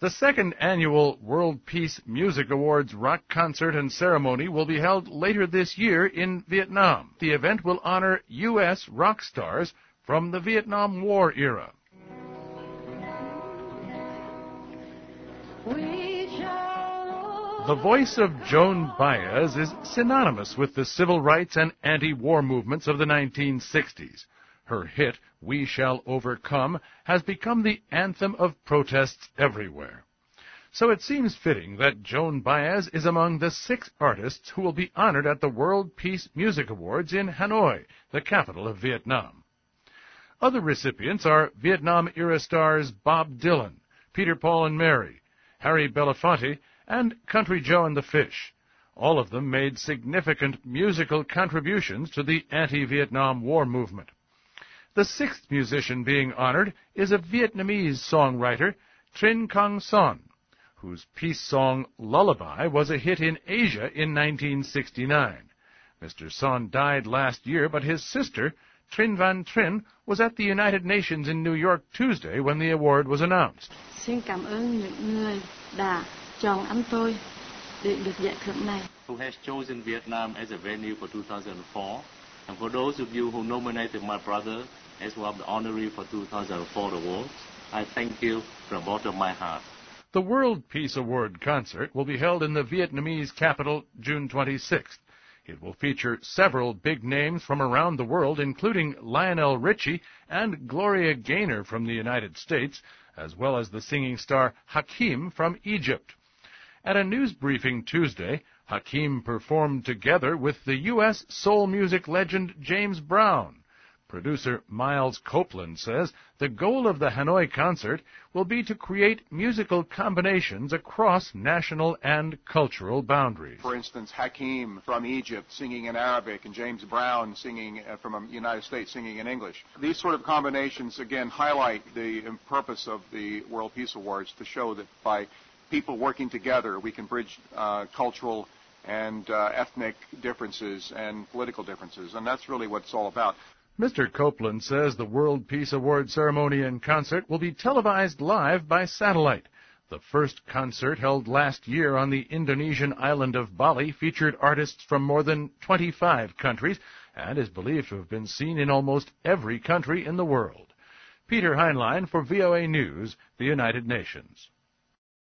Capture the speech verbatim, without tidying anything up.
The second annual World Peace Music Awards rock concert and ceremony will be held later this year in Vietnam. The event will honor U S rock stars from the Vietnam War era. The voice of Joan Baez is synonymous with the civil rights and anti-war movements of the nineteen sixties. Her hit, We Shall Overcome, has become the anthem of protests everywhere. So it seems fitting that Joan Baez is among the six artists who will be honored at the World Peace Music Awards in Hanoi, the capital of Vietnam. Other recipients are Vietnam-era stars Bob Dylan, Peter, Paul and Mary, Harry Belafonte, and Country Joe and the Fish. All of them made significant musical contributions to the anti-Vietnam War movement. The sixth musician being honored is a Vietnamese songwriter, Trinh Quang Son, whose peace song Lullaby was a hit in Asia in nineteen sixty-nine. Mister Son died last year, but his sister, Trinh Van Trinh, was at the United Nations in New York Tuesday when the award was announced. Xin cảm ơn những người đã chọn anh tôi để được giải thưởng này. Who has chosen Vietnam as a venue for two thousand four, and for those of you who nominated my brother as one of the honoree for two thousand four awards, I thank you from the bottom of my heart. The World Peace Award concert will be held in the Vietnamese capital June twenty-sixth. It will feature several big names from around the world, including Lionel Richie and Gloria Gaynor from the United States, as well as the singing star Hakim from Egypt. At a news briefing Tuesday, Hakim performed together with the U S soul music legend James Brown. Producer Miles Copeland says the goal of the Hanoi concert will be to create musical combinations across national and cultural boundaries. For instance, Hakim from Egypt singing in Arabic and James Brown singing uh, from the United States singing in English. These sort of combinations, again, highlight the purpose of the World Peace Awards, to show that by people working together, we can bridge uh, cultural and uh, ethnic differences and political differences, and that's really what it's all about. Mister Copeland says the World Peace Award ceremony and concert will be televised live by satellite. The first concert, held last year on the Indonesian island of Bali, featured artists from more than twenty-five countries and is believed to have been seen in almost every country in the world. Peter Heinlein for V O A News, the United Nations.